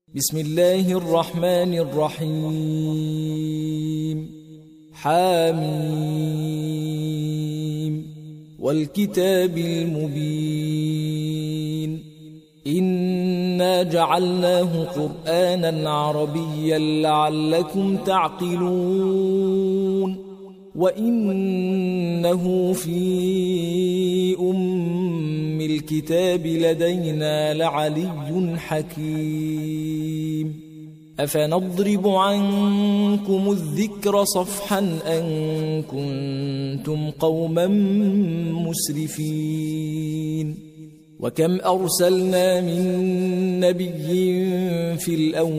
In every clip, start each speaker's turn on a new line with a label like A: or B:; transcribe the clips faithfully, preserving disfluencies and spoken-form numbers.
A: بسم الله الرحمن الرحيم. حاميم والكتاب المبين إنا جعلناه قرآنا عربيا لعلكم تعقلون وإنه في أم الكتاب لدينا لعلي حكيم أفنضرب عنكم الذكر صفحا أن كنتم قوما مسرفين وكم أرسلنا من نبي في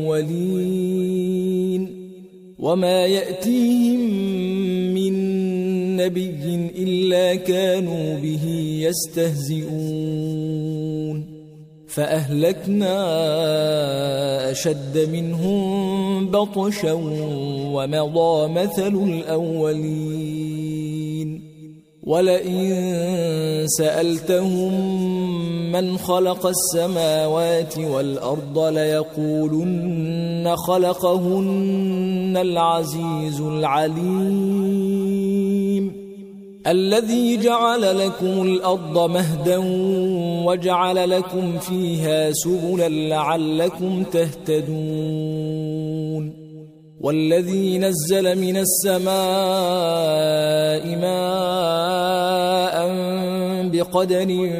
A: الأولين وما يأتيهم من نبي إلا كانوا به يستهزئون فأهلكنا أشد منهم بطشا ومضى مثل الأولين ولئن سألتهم من خلق السماوات والأرض ليقولن خلقهن العزيز العليم الذي جعل لكم الأرض مهدا وجعل لكم فيها سبلا لعلكم تهتدون والذي نزل من السماء ماء بقدر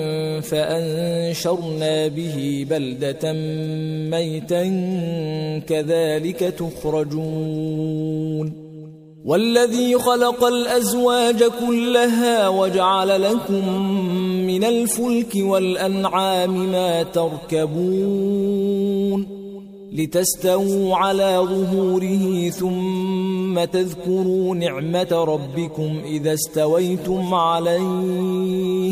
A: فأنشرنا به بلدة ميتا كذلك تخرجون والذي خلق الأزواج كلها وجعل لكم من الفلك والأنعام ما تركبون لتستووا على ظهوره ثم تذكروا نعمة ربكم إذا استويتم عليه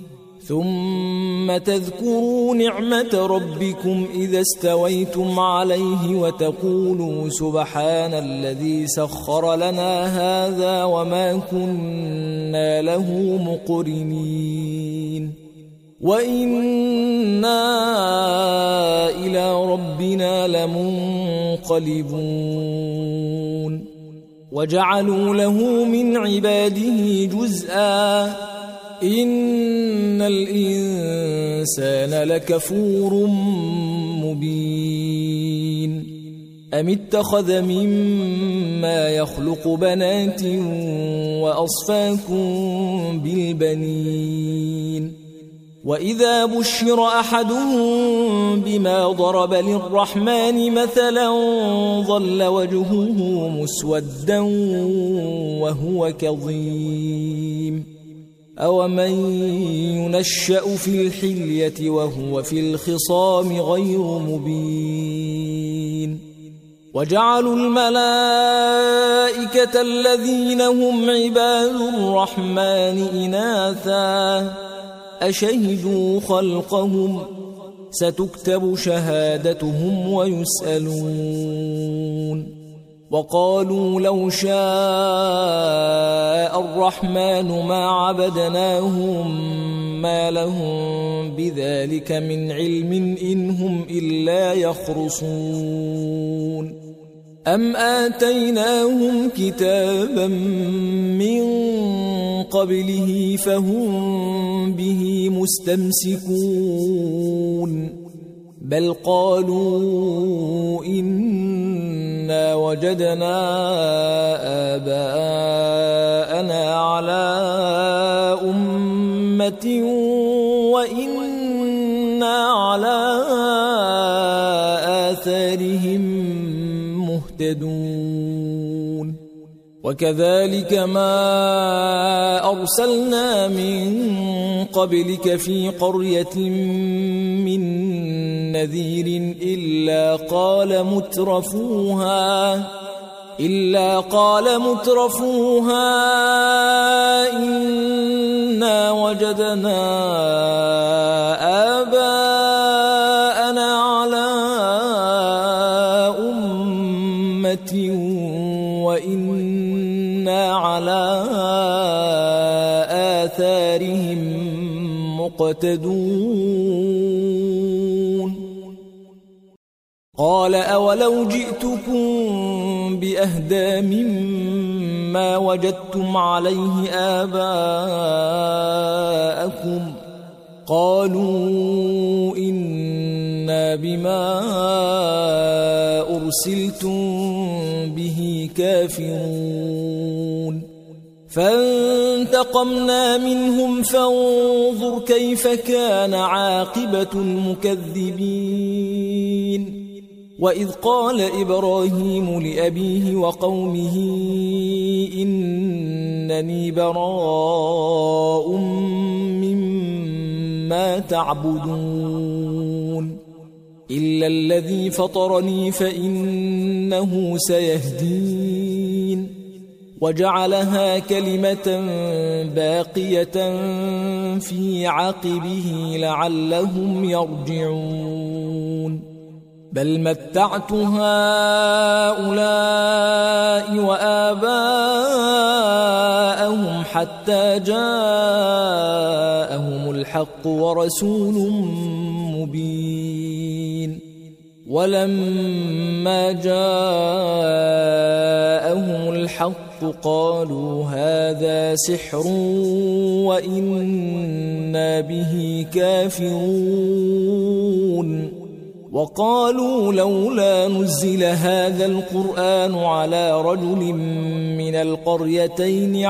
A: ثم تذكروا نعمة ربكم إذا استويتم عليه وتقولوا سبحان الذي سخر لنا هذا وما كنا له مقرنين وإنا إلى ربنا لمنقلبون وجعلوا له من عباده جزءا إن الإنسان لكفور مبين أم اتخذ مما يخلق بنات وأصفاكم بالبنين وإذا بشر أحدهم بما ضرب للرحمن مثلا ظل وجهه مسودا وهو كظيم أومن ينشأ في الحلية وهو في الخصام غير مبين وجعلوا الملائكة الذين هم عباد الرحمن إناثا أشهدوا خلقهم ستكتب شهادتهم ويسألون وقالوا لو شاء الرحمن ما عبدناهم ما لهم بذلك من علم إن هم إلا يخرصون أم آتيناهم كتابا من قبله فهم به مستمسكون بل قالوا إنا وجدنا آباءنا على أمة وإنا على آثارهم مهتدون وكذلك ما أرسلنا من قبلك في قرية من نذير إلا قال مترفوها إلا قال مترفوها إنا وجدنا آباءنا على أمة وإنا على آثارهم مقتدون قال أولو جئتكم بأهدى مما وجدتم عليه آباءكم قالوا إنا بما أرسلتم به كافرون فانتقمنا منهم فانظر كيف كان عاقبة المكذبين وإذ قال إبراهيم لأبيه وقومه إنني براء مما تعبدون إلا الذي فطرني فإنه سيهدين وجعلها كلمة باقية في عقبه لعلهم يرجعون بل متعت هؤلاء وآباءهم حتى جاءهم الحق ورسول مبين ولما جاءهم الحق قالوا هذا سحر وإنا به كافرون وقالوا لولا نزل هذا القرآن على رجل من القريتين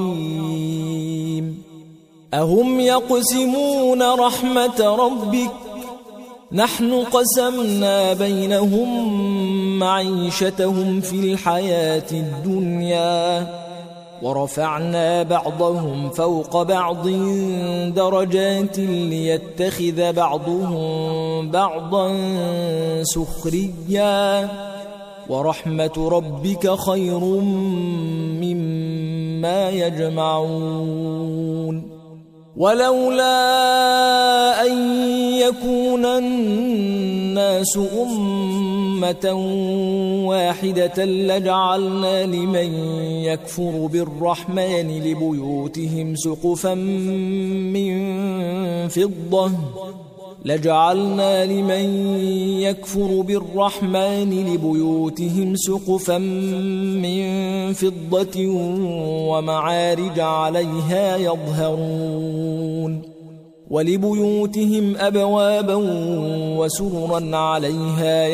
A: عظيم أهم يقسمون رحمة ربك نحن قسمنا بينهم معيشتهم في الحياة الدنيا ورفعنا بعضهم فوق بعض درجات ليتخذ بعضهم بعضا سخريا ورحمة ربك خير مما يجمعون ولولا أن يكون الناس أمة واحدة لجعلنا لمن يكفر بالرحمن لبيوتهم سقفا من فضة لجعلنا لمن يكفر بالرحمن لبيوتهم سقفا من فضة ومعارج عليها يظهرون ولبيوتهم أبوابا وسررا عليها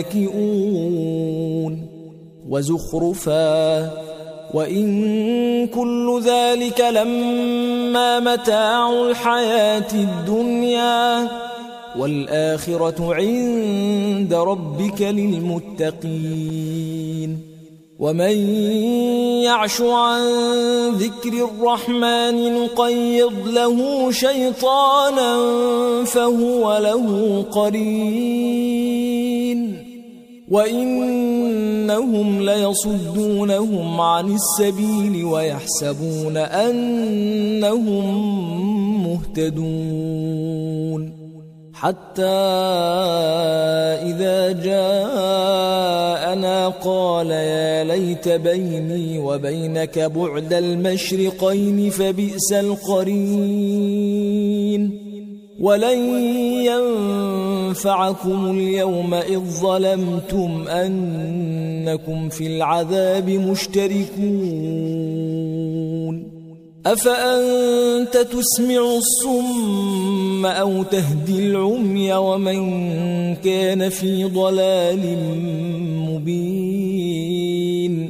A: يتكئون وزخرفا وإن كل ذلك لما متاع الحياة الدنيا والآخرة عند ربك للمتقين ومن يعش عن ذكر الرحمن نقيض له شيطانا فهو له قرين وإنهم ليصدونهم عن السبيل ويحسبون أنهم مهتدون حتى إذا جاءنا قال يا ليت بيني وبينك بعد المشرقين فبئس القرين ولن ينفعكم اليوم إذ ظلمتم أنكم في العذاب مشتركون أفأنت تسمع الصم أو تهدي العمي ومن كان في ضلال مبين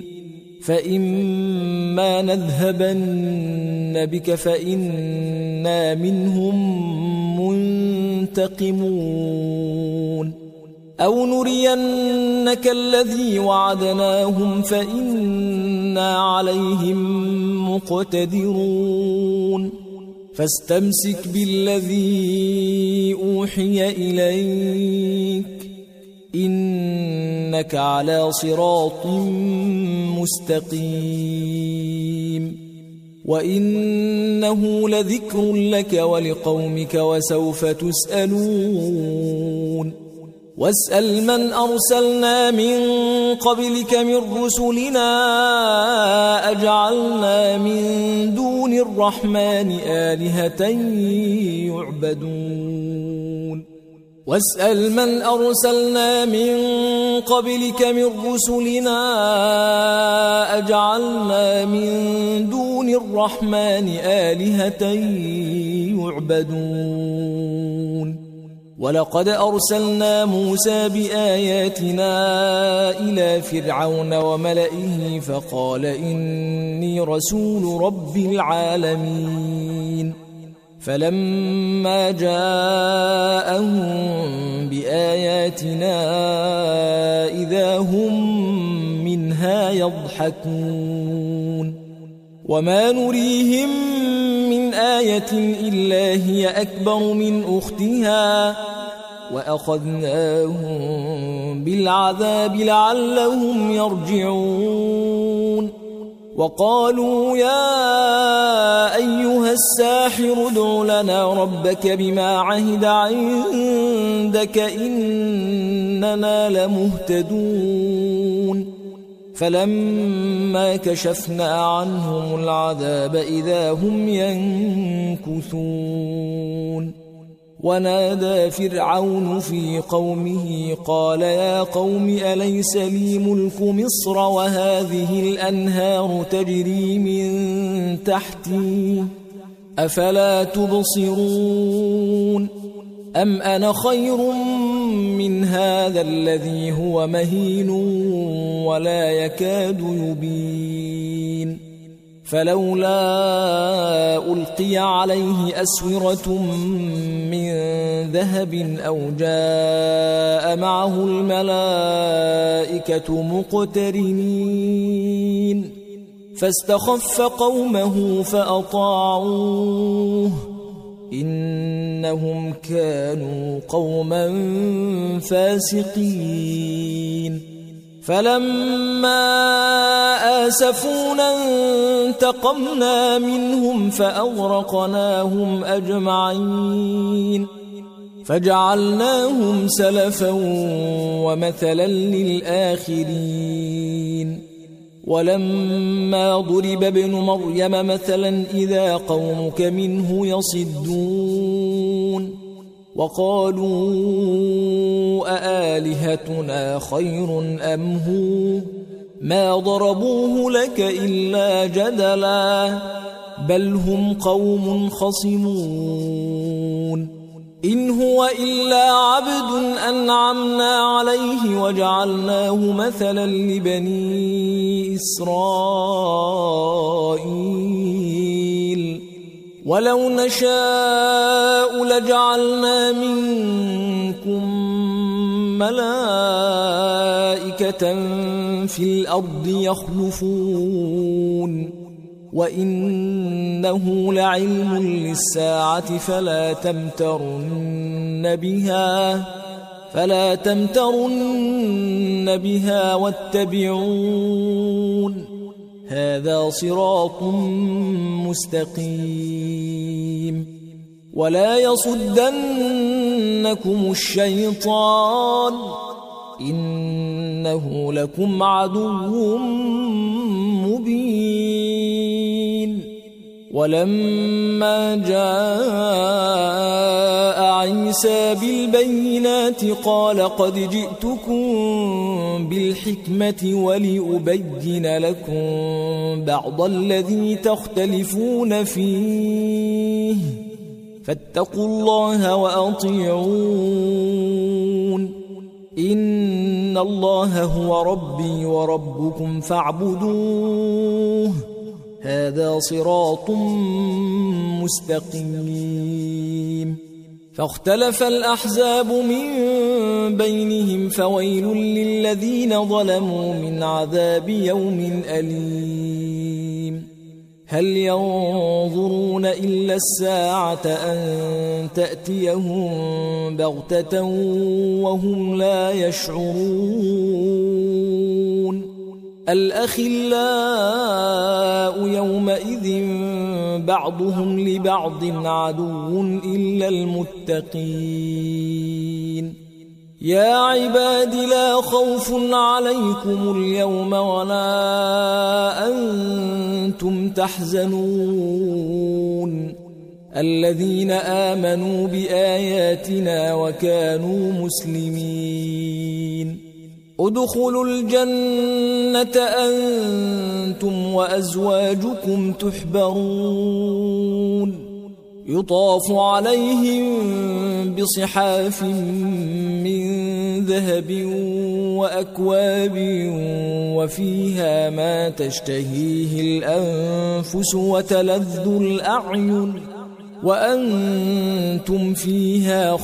A: فإما نذهبن بك فإنا منهم منتقمون أو نرينك الذي وعدناهم فإنا عليهم مقتدرون فاستمسك بالذي أوحي إليك إنك على صراط مستقيم وإنه لذكر لك ولقومك وسوف تسألون واسأل من أرسلنا من قبلك من رسلنا أجعلنا من دون الرحمن آلهة يعبدون واسأل من أرسلنا من قبلك من رسلنا أجعلنا من دون الرحمن آلهة يعبدون ولقد أرسلنا موسى بآياتنا إلى فرعون وملئه فقال إني رسول رب العالمين فلما جاءهم بآياتنا إذا هم منها يضحكون وما نريهم من آية إلا هي أكبر من أختها وأخذناهم بالعذاب لعلهم يرجعون وقالوا يا أيها الساحر ادع لنا ربك بما عهد عندك إننا لمهتدون فلما كشفنا عنهم العذاب إذا هم ينكثون ونادى فرعون في قومه قال يا قوم أليس لي ملك مصر وهذه الأنهار تجري من تحتي أفلا تبصرون أم أنا خير من هذا الذي هو مهين ولا يكاد يبين فلولا ألقي عليه أسورة من ذهب أو جاء معه الملائكة مقترنين فاستخف قومه فأطاعوه إنهم كانوا قوما فاسقين فلما آسفونا انتقمنا منهم فأغرقناهم أجمعين فجعلناهم سلفا ومثلا للآخرين ولما ضرب ابن مريم مثلا إذا قومك منه يصدون وقالوا أآلهتنا خير أم هو ما ضربوه لك إلا جدلا بل هم قوم خصمون إن هو إلا عبد أنعمنا عليه وجعلناه مثلا لبني إسرائيل ولو نشاء لجعلنا منكم ملائكة في الأرض يخلفون وإنه لعلم للساعة فلا تمترن بها فلا تمترن بها واتبعون هذا صراط مستقيم ولا يصدنكم الشيطان إنه لكم عدو مبين ولما جاء عيسى بالبينات قال قد جئتكم بالحكمة ولأبين لكم بعض الذي تختلفون فيه فاتقوا الله وأطيعون إن الله هو ربي وربكم فاعبدوه هذا صراط مستقيم فاختلف الأحزاب من بينهم فويل للذين ظلموا من عذاب يوم أليم هل ينظرون إلا الساعة أن تأتيهم بغتة وهم لا يشعرون الأخلاء يومئذ بعضهم لبعض عدو إلا المتقين يا عباد لا خوف عليكم اليوم ولا أنتم تحزنون الذين آمنوا بآياتنا وكانوا مسلمين ادخلوا الجنة أنتم وأزواجكم تحبرون يطاف عليهم بصحاف من ذهب وأكواب وفيها ما تشتهيه الأنفس وتلذ الأعين وأنتم فيها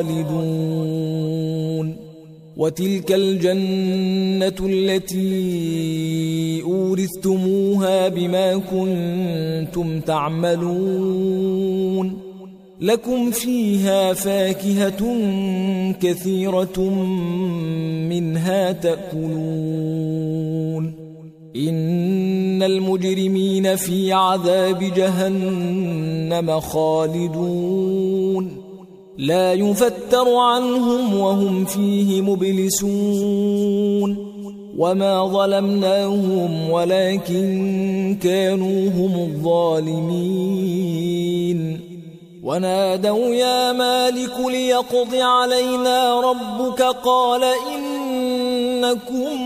A: خالدون وتلك الجنة التي أورثتموها بما كنتم تعملون لكم فيها فاكهة كثيرة منها تأكلون إن المجرمين في عذاب جهنم خالدون لا يفتر عنهم وهم فيه مبلسون وما ظلمناهم ولكن كانوا هم الظالمين ونادوا يا مالك ليقض علينا ربك قال إنكم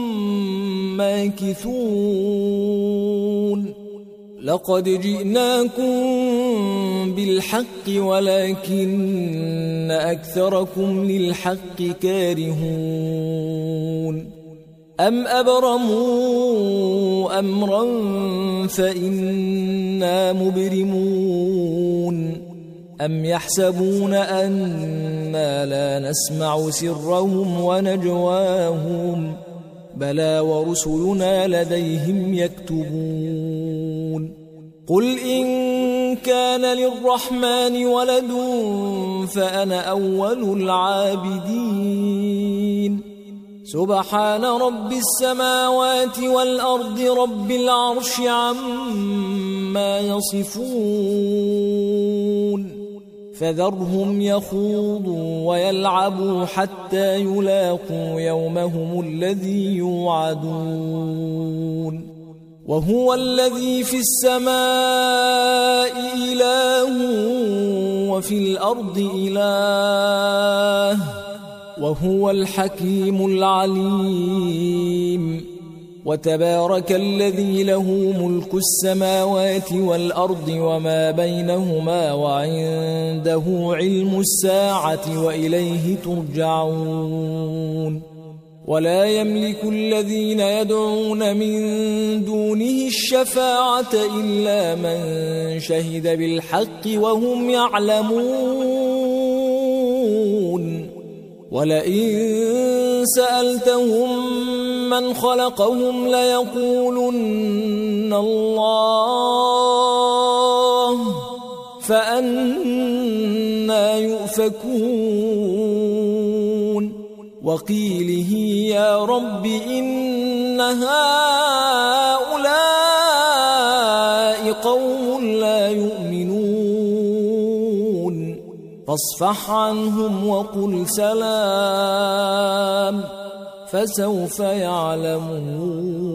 A: ماكثون لقد جئناكم بالحق ولكن أكثركم للحق كارهون أم أبرموا أمرا فإنا مبرمون أم يحسبون أنا لا نسمع سرهم ونجواهم بلى ورسلنا لديهم يكتبون قل إن كان للرحمن ولد فأنا أول العابدين سبحان رب السماوات والأرض رب العرش عما يصفون فذرهم يخوضوا ويلعبوا حتى يلاقوا يومهم الذي يوعدون وهو الذي في السماء إله وفي الأرض إله وهو الحكيم العليم وتبارك الذي له ملك السماوات والأرض وما بينهما وعنده علم الساعة وإليه ترجعون ولا يملك الذين يدعون من دونه الشفاعة إلا من شهد بالحق وهم يعلمون ولئن سألتهم من خلقهم ليقولن الله فأنى يؤفكون وقيله يا رب إن هؤلاء قوم لا يؤمنون فاصفح عنهم وقل سلام فسوف يعلمون.